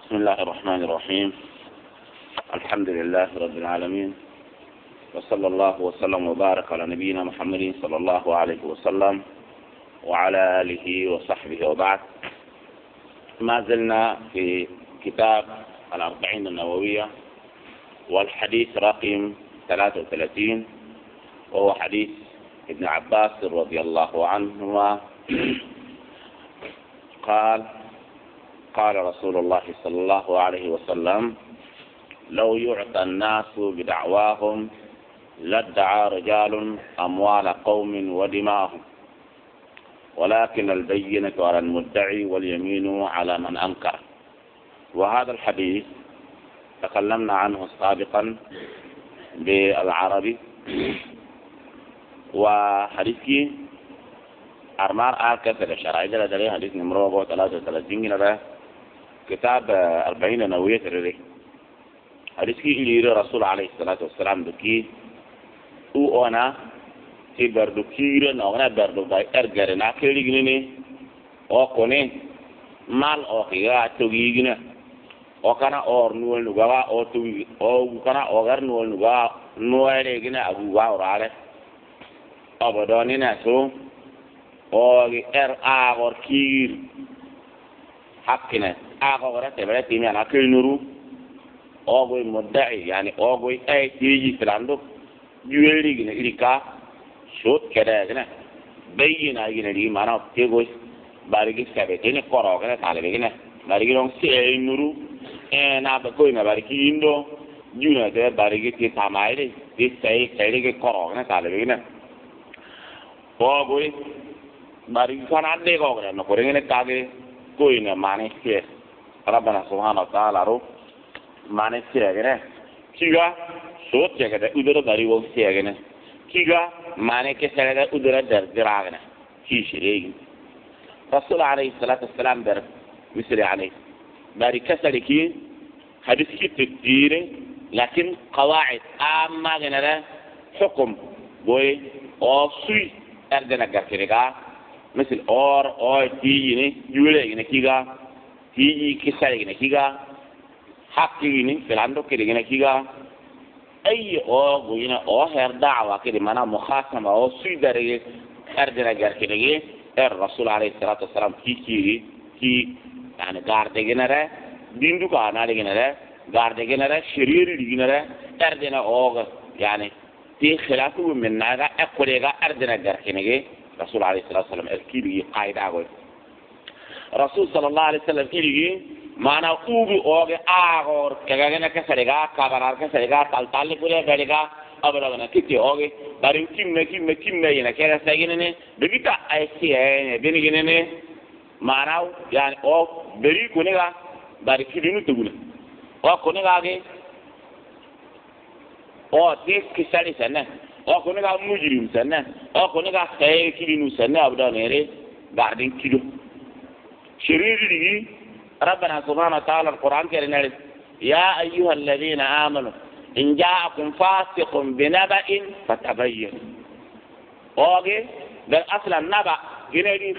بسم الله الرحمن الرحيم. الحمد لله رب العالمين، وصلى الله وسلم وبارك على نبينا محمد صلى الله عليه وسلم وعلى آله وصحبه وبعد. ما زلنا في كتاب الأربعين النووية والحديث رقم 33، وهو حديث ابن عباس رضي الله عنهما قال رسول الله صلى الله عليه وسلم: لو يعطى الناس بدعواهم لادعى رجال أموال قوم ودماءهم، ولكن البينة على المدعي واليمين على من أنكر. وهذا الحديث تكلمنا عنه سابقا بالعربي، وحديثي أرمار كثر شرائع جل حديث نمرة 33 كتاب 40 نووية الري. حديث كي إلى رسول عليه الصلاة والسلام دكي او أنا تبر دكير نعنا بردو باي أرجعنا كليجني أو كوني مال أو خيار توجيجنا أو كنا أور نول نجوا أو توجي أو كنا أور نول نجوا نوال يجنا أبو وارع أبداني نسو أو أور كير حقنا أقول تبرة تيمي أنا كل نورو أقول مدعي يعني أقول أي تيجي فلاندو جويري جنا إليكا شوت كذا جنا بيجينا جنا دي ما أنا تيجوس بارجي سبتين كورا كذا تعال بيجينا بارجي لون سي نورو أنا بقول ما بارجي إندو جونا ده بارجي تي سامايري تي سي كورا كذا تعال بيجينا أقول بارجي كان عندي كورا نقولين كذا कोई न माने से रब्बना सुभान व तआला रो माने से अगने किगा सोच जगह उधर दारी वो से अगने किगा माने के सरे उधर दर दरागने की शरीक रसूल عليه الصلاه والسلام در مثل عليه باري كسلكي حديث كي تدير لكن قواعد عامه غنره حكم بوي او سوي اردنا كركا مثل اور تيجي يولي نكيجا تيجي كسر نكيجا حقي فلاندو كده نكيجا أي وينا هر دعوة كده منا مخاصمة أو سيدري أردنا جار كده الرسول عليه الصلاة والسلام كي يعني قارد جنرة ديندو كأنا جنرة قارد جنرة شرير جنرة أردنا يعني تي خلافه من ناقة أقولها أردنا جار كده رسول عليه الصلاة والسلام الكيلي قاعد أقول رسول صلى الله عليه وسلم كيلي ما أنا أوبي أوجي أغور كأجنا كسرقة كبرار كسرقة تالتالي كله بريقة أبدا كتير أوجي باريو كيم ينا كذا سجينه بقيت أشياء بينجينه ما أنا يعني أو بري كونيكا باري كيلينو تقوله أو كونيكا أجي أو تيس كسري سنة أو كونيكا مجرم سنة أو كونيكا خير كيلينو سنة أبدا نيري بعدين كيلو شريري ربنا سبحانه وتعالى القرآن كريم يا أيها الذين آمنوا إن جاءكم فاسق بنبأ فتبينوا أوكي ده أصلا نبأ جنري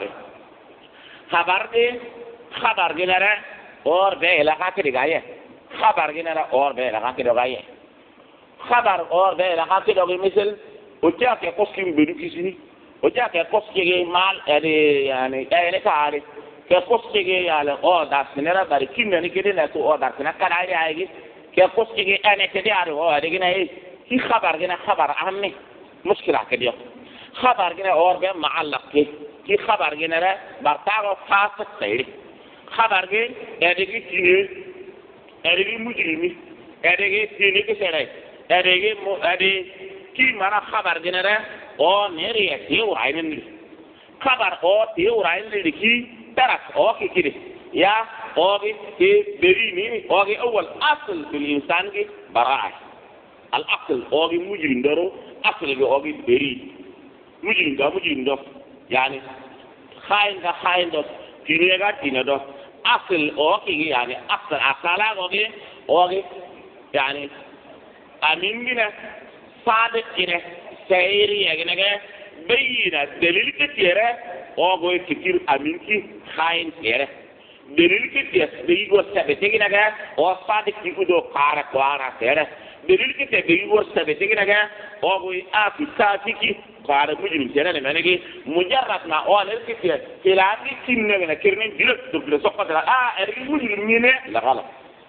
خبر جنرا اور به علاقه کې دی خبر جنرا اور به علاقه کې دی خبر اور به علاقه کې دی مثل وجاء کې قسم بدوکيسي وجاء کې قسم کې مال يعني ايه كاري کې قسم کې يعني او داسنره بر کې نه کې نه تو او داسنه کړای راځي کې قسم کې انا کې دی اره او دغه نه هي خبر جنرا خبر اهمه مشكله کې دی خبر جنرا اور به معلق کې خبر جنرا برتاغ فاسق دی خبر جن ادگی تینی ادگی مجرمی ادگی تینی که سره ادگی کی مانا خبر جنره او نریه تیو راینن خبر او تیو راینن کی درس او کی یا او کی برینی او کی اول اصل في الانسان کی براءه الاصل او کی مجرم درو اصل او کی بری مجرم دو يعني خاين دو تینی دو أصل أوكي يعني أصل أوكي يعني أمين جنا صادق جنا سيري جنا بينا دليل كتيرة أوكي كتير أمين كي خاين كتيرة delil kiti be go sabe tegina ga o sadik dikudo qara qara tere delil kiti be go sabe tegina ga o go afi safiki qara mujrim tere ne manegi mujarrad ma o ne kiti tilani kinne na kirnin dilok duble soqata ergi mujrim ne la ghalat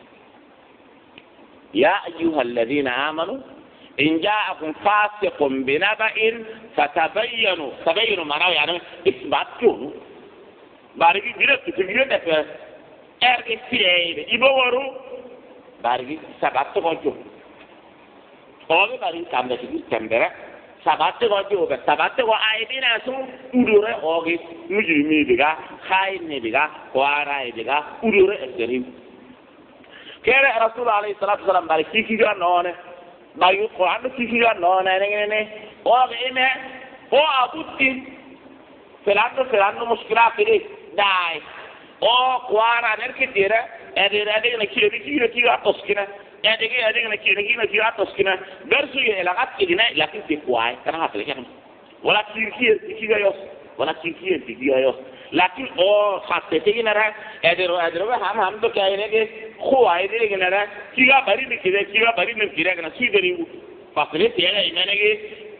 ya ayyuha alladhina amanu إن جاءكم فاسق بنبأ فتبينوا معناه يعني إثباتوا بارجي جلت تجيء ده أرجع فيه يبورو بارجي سبات تقولوا هذا بارجي كم ده تجيء كم ده سبات تقولوا بس سبات تقول أيدينا سو أدورة هذا مجرمي بيجا خاين بيجا قارا بيجا أدورة أسرين كذا رسول الله عليه الصلاة والسلام بارجي كذا نونه bayu Quran kikiga no na ne o ime o abutti felando muskila fili dai o Quran erkitira edira na kiga toskina edira na kiga toskina bersu ye la gatkina lakin ti kwai kana hasle kan wala kiga yos wala kiga yos lakin o khatte tigina ra ediro ham to kaine ke khuai de gina ra kiga bari ni kire kana sideri fakre tiya imane ke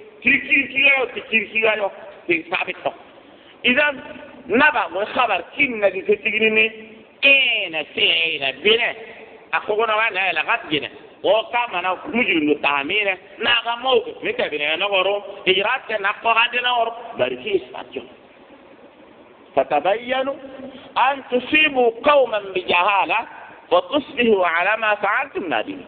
kiga yo ti sabit to idan naba wa khabar kinna di tigini ni ena sina bine akogona wa na la gatgina o kama na mujrim tamine na ga mawqif mitabine na goro ijrat na qadina or barki isatjo فتبينوا أن تصيبوا قوما بجهالة وتصبحوا على ما فعلتم نادمين.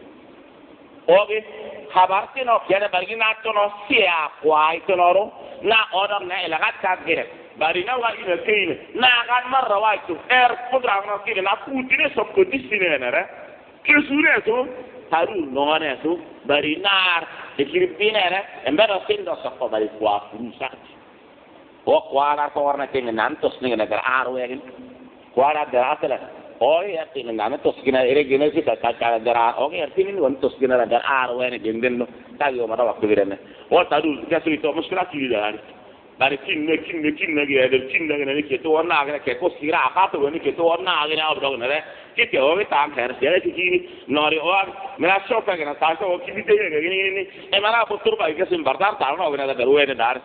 أوكي خبرتنا يعني برجينا تنو سيا قواي تنورو نا أودم نا إلى قد كذا برينا وعينا كين نا قد مرة وايتو قدرة نا كين نا كوتيني سبكو ديسيني نرى كيسوني سو تارو نواني سو برينا دكيربيني نرى إمبارح سيندو سكو بري فروسات o kwara ko warna tin nan tos ni na gar arwe kwara da asala o ya tin nan tos kina ere gene si ta ka gar o ya tin won tos kina gar arwe ne genden no ta yo mara waktu birene o ta du ka su to muskila ti da bari tin ne ge da tin ne ke to warna ga ke ko sira ka to ne ke to warna ga na obdo ne ke te o ta ka se ti ki nori o me la so ka na ta so ki bi te ne e mara ko turba ke sim bardar ta no ga da garwe ne dar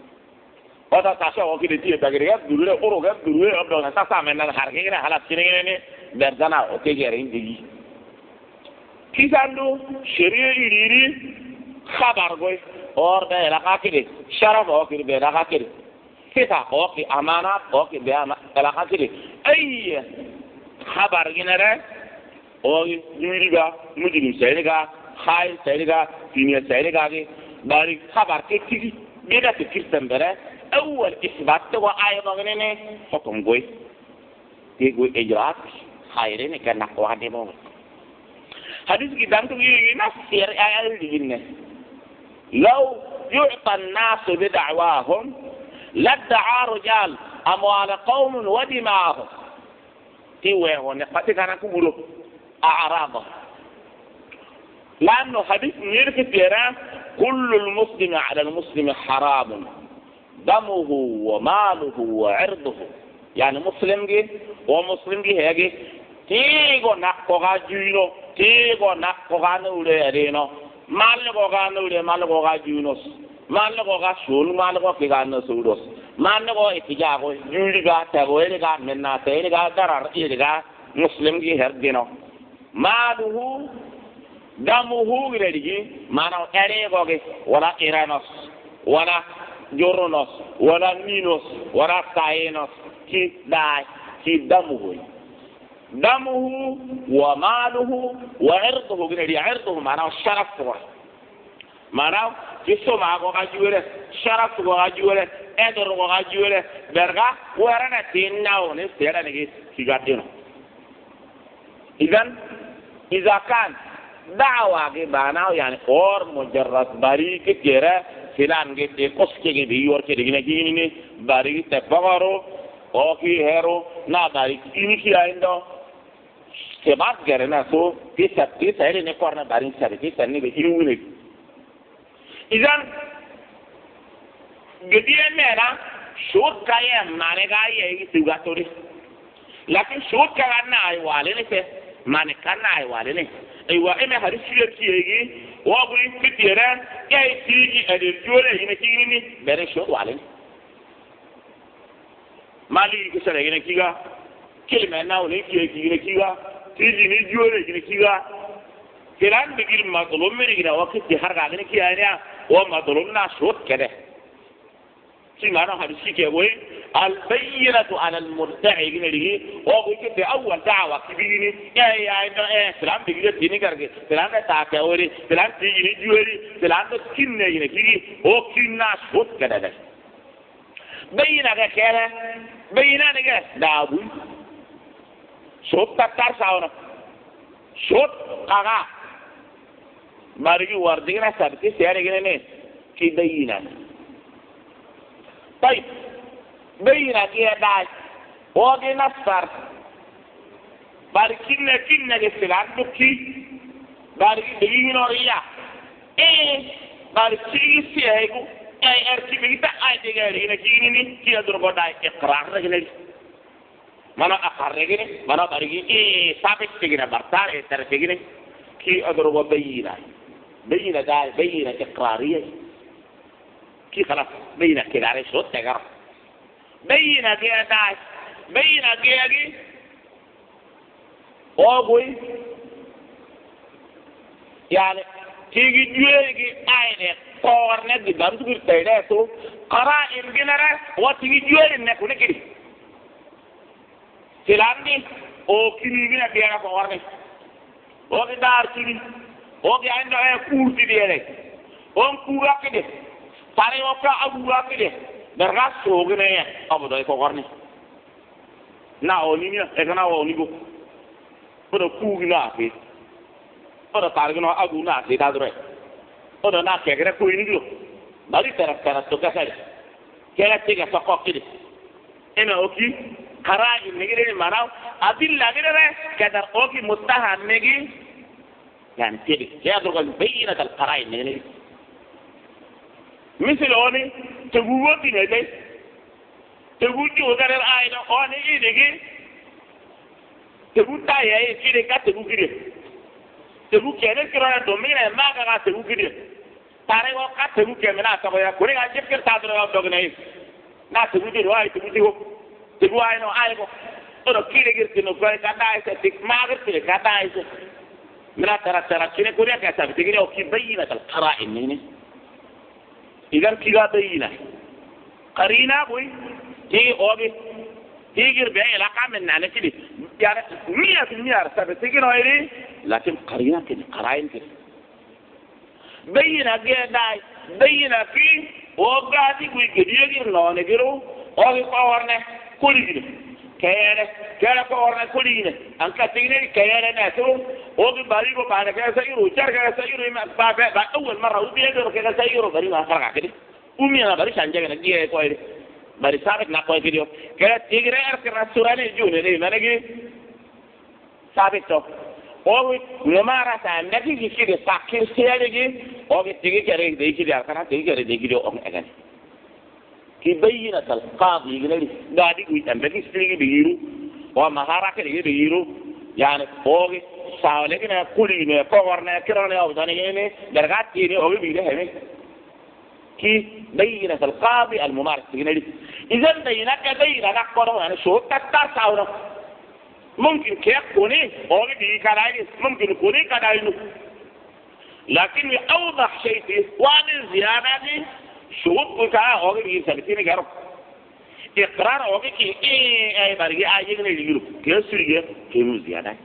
oda tasha o kile tie bagriya durure oro ga durure abdo na sa men na har ke na halat kine ne berdana o te gere indi kisandu shari'a iriri khabar goy or da la kakire sharaf o kire be la kakire kita o ki amana o ki be ama la kakire ay khabar ginere o yuriga mujrim sayriga khay sayriga tinya sayriga ge bari khabar ke tiki beda te kirtan bere أول إثبات وأيضا غنينه حكم قوي تيجي إجراءات خيرين كان نقوى دموع حديث كتاب تقول نفسير أقل لو يعطى الناس بدعواهم لادعى رجال أموال قوم ودماءهم تيوه ونقطة كان كبيرو أعراضهم لأنه حديث يركب كل المسلم على المسلم حرام دمه وماله وعرضه يعني مسلم جي ومسلم جي هيجي تيجو نقوغا جينو تيجو نقوغا نولي أدينو مالغوغا نولي مالغوغا جينوس مالغوغا شون مالغوغا كيغا سودوس مالغوغا إتجاغو جيلغا تغويلغا منا تيلغا درار إلغا مسلم جي هردينو ماله دمه غيرجي مانو أريغوغي ولا إيرانوس ولا جورونوس ولا مينوس ولا تاينوس كي داي كي دمه وماله وعرضه غيري عرضه معناه الشرف معناه جسم معه غاجوله شرف غاجوله ادر غاجوله برغا ورنا تيناو نسيرا نجي كيغاتينو اذا كان دعوة باناو يعني اور مجرد بريك كيرا فلان جدي قصكي بيور كده جيني بري تفغرو اوكي هيرو نا بري اني كي عندو سبات غرنا سو تي سايري نكورنا بري ساري سني بينوني اذا جدي ميرا شوت كاي مانه كاي اي سوغاتوري lakin shut ka na ay wale ne ke man kan na ay wale ne ay wa eme har shiyar kiyegi wa buri kitira ay tiji ade jore ina kini bere shut wale mali ki sare ina kiga kilma na wala kiyegi ina kiga tiji ni jore ina kiga kiran bigir mazlum meri ina wakti har ga ina kiyanya wa mazlum na shut kede سمعنا هذا الشيء كوي البينة على المرتعي جنريه وقلت أول دعوة كبيرة يا سلام بيجي تيني كارك سلام تاكوري سلام تيجي جوري سلام تكيننا ينكيري هو كيننا شوت كذا بينة كذا بينة كذا دابو شوت تكار ساونا شوت كذا مارجي واردينا سبتي سيارة جنيه كي بينة طيب بينا كده داي وادي نصر باركينا كنا جسلان بكي باركي بيجينا ريا باركي سيهيكو اركي بيتا تيجي هنا كيني كي ادرو داي اقرار رجلي مانا اقرار رجلي مانا باركي ثابت تيجينا برتار تر تيجينا كي ادرو بينا داي بينا اقراريه كي خلاص بينا كده على شو تجرب بينا كده داي بينا كده أقول يعني تيجي جوالي أيه قارنة بدم تقول تيجي تو قرا إرجعنا وتيجي جوالي نكون كده سلامي أو كنيجي نبينا قارنة أو كدار كني أو كأنه كورتي ديالك أو كورا كده tare waka abuwa kide da raso gane ya abu da ko garni na oni ni e kana oni go podo ku na fi podo tare no abu na fi da dore podo na ke gre ku ni go bari tara to ka sai kera tiga so ko kide ena oki khara ni gire manaw adil lagire kadar oki mustahan negi yani tedi ya do gal bayinat al qara'in ni مثل أني تقول تيجي تقول جودة الآية أني إيدي تقول تايا كده كتقول كده تقول كده كده دومينا ما كذا تقول كده تاري وقت تقول كده منا سبايا كوري عجيب كده تادر وقت دوغناي نا تقول كده واي تقول أي نو أي كو أنا كده كده كنوفاي كذا تك ما كده كذا منا ترى كده كوري كذا بتيجي أو كي بينة القرائن مني إذا كذا بينا قرينا بوي تيجي أوبي تيجي ربيع علاقة من أنا كده يعني 100% سبب تيجي نويري لكن قرينا كده قرائن كده بينا كده بينا في وقعدي كوي كده يجي لونه كده أوبي قارنة كل كده كيانا قارنة كل كده أنك تيجي كيانا ناسو أوبي باريكو بعد كده سيرو شركة سيرو ما بعد أول مرة أوبي يجرو كده سيرو باري ما فرق كده أمي أنا باري شانجا كده جيه كويري bari sabit na koy video kera tigre er kera surane june ne managi sabit to o numara ta ndaki gikide sakir seyade gi o gi tigi kere de gi dar kana tigi kere de gi do on egan ki bayina tal qadi gnali dadi gu tambe gi stigi de yiru o mahara kere de yiru yani o gi sawle gina kuli ne ko warna kirane o dani ne dargati ne o gi de heme كي بينة القاضي الممارس إذا بينك بينة نقبله يعني شو تتاسعونه ممكن كيكوني أو بيجي كلاي ممكن يكوني كلاي لكن أوضح شيء في وان الزيادة شو بكا أو بيجي سبتين كارو إقرار أو بيجي أي برجع أي جنيه يجيله كيسرية كيلو زيادة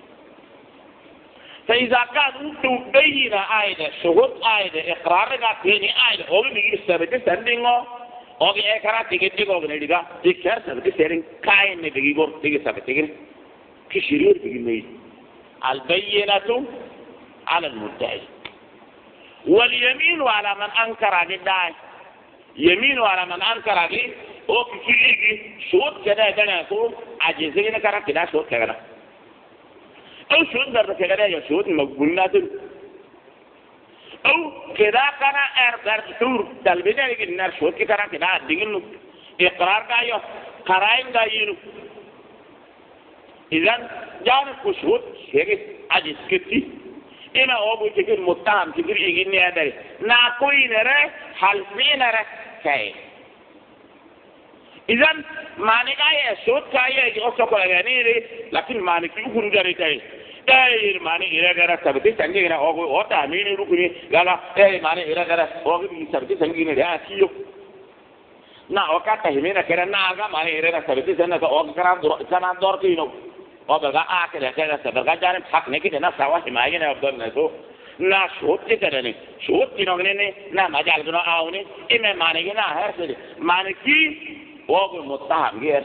فإذا كان تبين آية شهود آية إقرار كاتيني آية أو بيجي سبتة سندينغو أو بيجي إقرار تيجي كوغ نيجا تكير سبتة سيرين كاين بيجي كور تيجي سبتة كين كشرير بيجي مي البينة على المدعي واليمين على من أنكر على الداعي يمين على من أنكر عليه أو كشرير شهود كذا كذا كور عجزين كذا كذا شهود كذا أو شهود برد كذا يا شهود مقبولات أو كذا كان برد تور تلبية لكن النار شهود كذا كذا دينه إقرار كايو قرائن كاينو إذن جانب كشوت هيك أجلس كتي إنا أبو تكير متهم تكير إيجيني أدري ناكوي نرى حلفين نرى كاي إذن ماني كاي شوت كاي أوسكو يعني لكن ماني كيو كنجاري كاي أي ماني إيرجارا سبتي سنجينا أو أوتا ميني روكني لا أي ماني إيرجارا أو سبتي سنجينا ده كيو na wakata himena kera na ga mane irena sabiti sana ka og kana dor kino o baga akere kera sabaga jare hak ne kide na sawa himaye na abdul na so na shotti kare ne shotti no ne na majal no auni ime mane gina har se mane ki og mutaham ges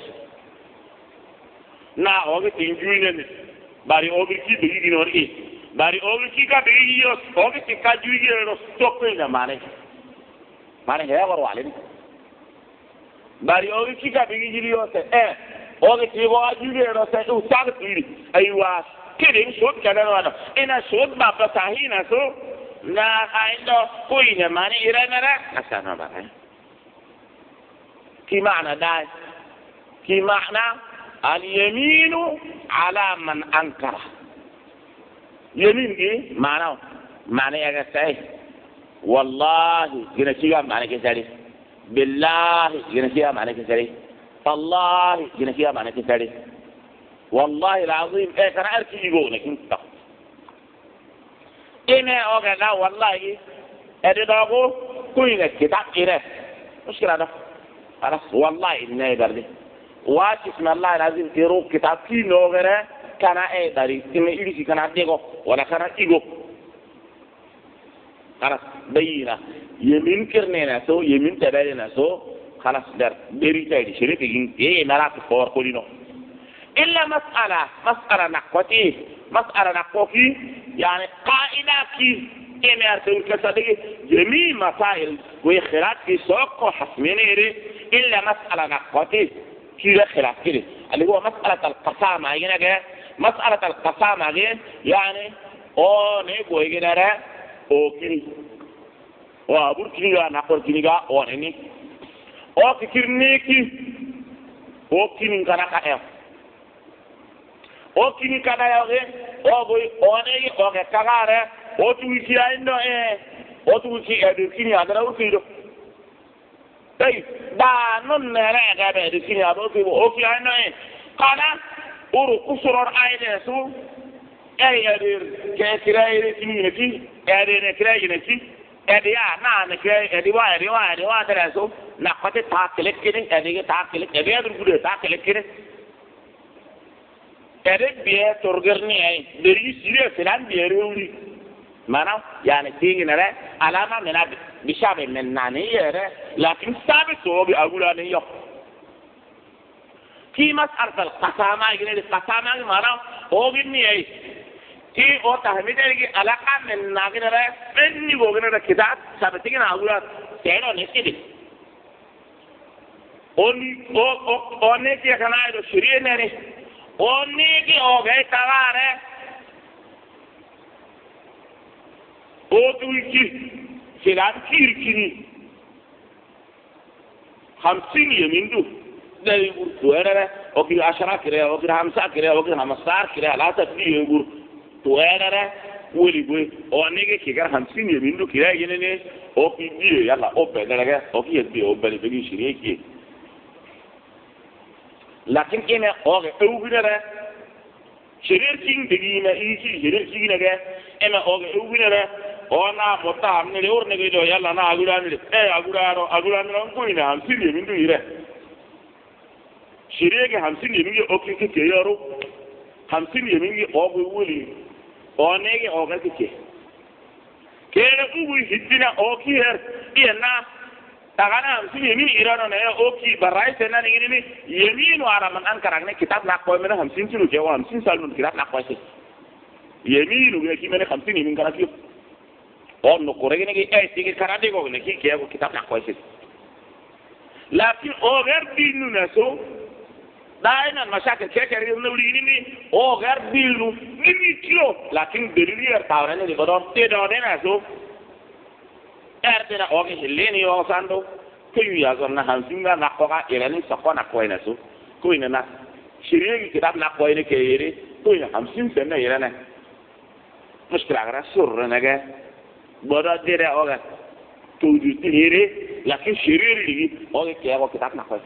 na og tinjuine ne bari og ki bi gino ri bari og ki ka bi yo og ki ka juige no stokko ina mane he war walin bari ogi kika bigi jiri yose ogi tigo ajiri no se u tag tiri aywa kidin shot kana no ina shot ba pasahina so na aindo kuina mani iranara asana ba ki maana dai ki maana al yaminu ala man ankara yamin ki maana ya ga sai wallahi gina kiga maana ke sari بالله جنسيها معنى كسري الله جنسيها معنى كسري والله العظيم كان أركي يقولك انت إنه أوكا والله أدداغو كوينك كتاب إيره مشكلة هذا خلاص والله إنه يدري واسم الله العظيم يروك كتاب كي نوغره كان داري إنه إليسي كان أديغو ولا كان إيغو خلاص بينا يمين كرنينا سو يمين تبالنا سو خلاص در بريتاي شريكين مراك فور كولينو الا مساله نقوتي يعني قائله كي امرتون كسدي جميع مسائل وخلاف في سوق حسمينيري الا مساله نقوتي كي خلاف كده اللي هو مساله القسامه مساله القسامه يعني او نيغو يجنره o kiri o abur kiri ga na kor kiri ga o ni o kirni ki o kini kana ka o kini kana ya ge o boy o ne o ke kagare o tu ki aindo o tu ki edu kini adara u kido dai da non ne re ga be edu kini ado ki o ki aindo kana uru kusuror aide su edir ke kirai kini ne ki ne kirai ne ki ya na ne kirai wa da so na kwate ta kelek kini ta kelek ya dur gude ta kelek kini biye torgerni ai deri sire filan biye rewli mana yani tingi nare alama mena bishabe men nani yere lakin sabe so bi agula ne yo ki mas'al al qasama gine qasama mana o ginni ai ki o tahmidegi alaka men naginara enni goginara kitab sabtigi na agula tero nesidi oni ki kana ido shiriye nere oni ki o gai taware o tuiki filan kirkini 50 yemindu dari burtuere o ki 10 kire o ki 50 kire o ki 15 kire ala tafi yegur tuere woli boy o nege ki gar 50 yemindu kire yenene o ki biye yalla o bedere o ki yeddi o bali begi shiriye ki lakin ina o ge ewbinere shirir king begi na iki shirir king nege ema o ge ewbinere ona mota amne le orne ge do yalla na agurani agurani ko ina 50 yemindu ire shirege 50 yemingi okike ke yoro 50 yemingi obu wuli onege oga kike kere ubu hitina oki her ina tagana 50 yemingi irano na oki barai sena ni yeminu ara man ankara ne kitab na ko mena 50 kilo je 50 salmun kitab na ko se yeminu ge ki mena 50 yemingi kana ki on no korege ne ge tigi karade go ne ki ke ko kitab na ko se lakin oger dinu na so دائما مشاكل كثيرة نوليني أو غير بيلو نمي كيلو لكن دليل تاورنا اللي بدون تدورنا سو أردنا أوكي هليني وصاندو كيو يازون نهانسينا نقوغا إيراني سقونا كوينا سو كوينا نا شريك كتاب نقوي كيري توي 50 سنة يرانا مشكلة غير سر نجا بدأ ديره أوغا توجي تيري لكن شريري أوغا كيا كتاب نقوي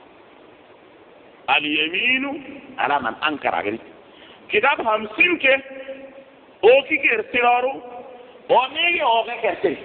اليمين على من أنكر عليه كتاب 50 كه أوكي كيرتيارو أمي أوغا كيرتي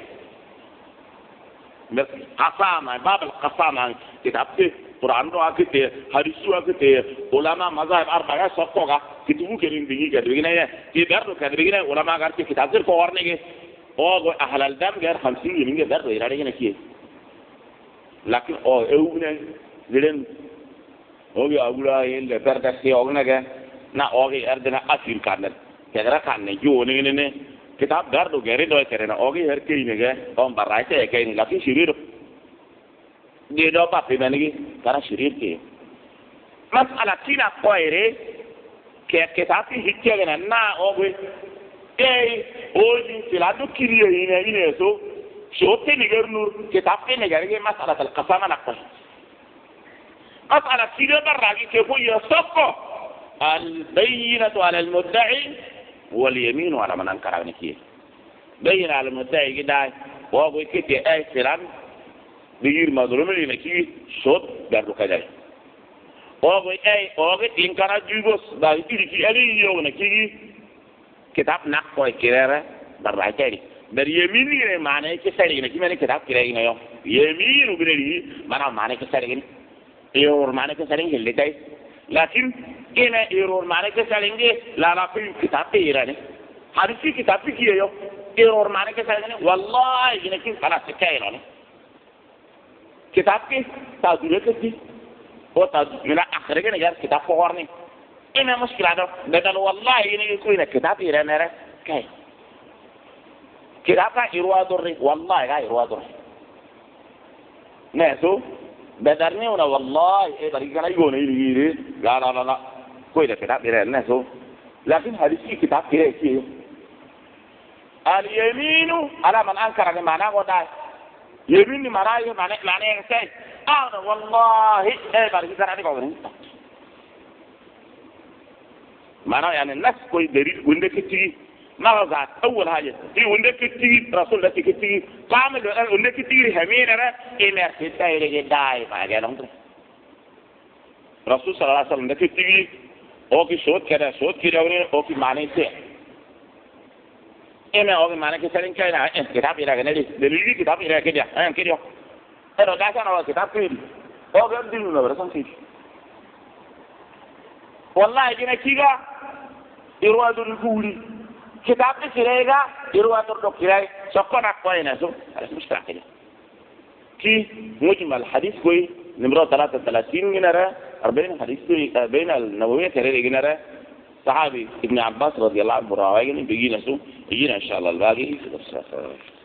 بس قسامة باب القسامة كتاب Quran do akite hadisu akite ulama mazhab arba'a sokkoga kitubu kerin digi gadwigina ya ki dardo kadwigina ulama garti kitab zir ko warne ge o go ahlal dam gar 50 yiminge dardo irade gina ki lakin o ewune diren o gi agula yelle perda ki ogna ge na o gi ardena asil kanel kegra kanne joni ne kitab dardo gere do terena o gi her kine ge on baraite ke ni lakin shirido دي دو بابي بنيجي كارا شرير كي مسألة تينا قويري كي كتابي هيكي أنا نا أوغي إيه أوجي سلادو كيريو هنا سو شو تنيجر نور كتابي نيجي مسألة القسامة نقطة مسألة تينا براجي كيفو يسوكو البينة على المدعي واليمين على من أنكر عنكيه بين على المدعي كده أوغي كتي أي سلام بيجير مظلوم اللي نكى صوت بيرد كذا. أوغي أوغي تينكارا جيبوس بعدين تيجي ألي يوم نكى كتاب نقوي كذا برا بريميني معناه كسرين نكى معناه كتاب كذا يوم يمين وبريلي معناه كسرين يور معناه كسرين اللي تاي لكن إنا يور معناه كسرين لا في كتاب تيراني هذا في كتاب في يوم يور معناه كسرين والله ينكى خلاص كايراني كتاب كي تاجر كتير هو تاجر من آخر كنا جار كتاب فوارني إنها مشكلة ده بدل والله إنه يكون كتاب يرنره كاي كتاب كإيروا دوري والله كإيروا دوري نسو بدرني ولا والله إيه بريء كنا يقول يجي لا لا لا لا كوي كتاب يرنه نسو لكن هذا كتاب كي اليمين على من أنكر على معناه وده يبيني مرايه معناه كاي أنا والله إيه بريء كنا نقول معناه يعني الناس كوي دليل وندك تيجي ما بعد أول حاجة دي وندك تيجي رسول الله تيجي كامل وندك تيجي همين أنا إمر تيجي داي ما جالهم رسول صلى الله عليه وسلم وندك تيجي أوكي شوت كده ورين أوكي معناه تيه إمر أوكي معناه كسرين كاينا كتاب يلا كنادي دليل كتاب يلا كده كده هذا كان هو كتاب كده أوكي دليل ما برسم فيه والله جينا كيغا يروى دون كولي كتاب تسيريغا يروى دون دوكيراي سوكونا كوينة سو هذا مش راكده كي مجمل حديث كوي نمرة 33 جنرا 40 حديث بين النووية ترى جنرا صحابي ابن عباس رضي الله عنه راوي بيجينا سو يجينا إن شاء الله الباقي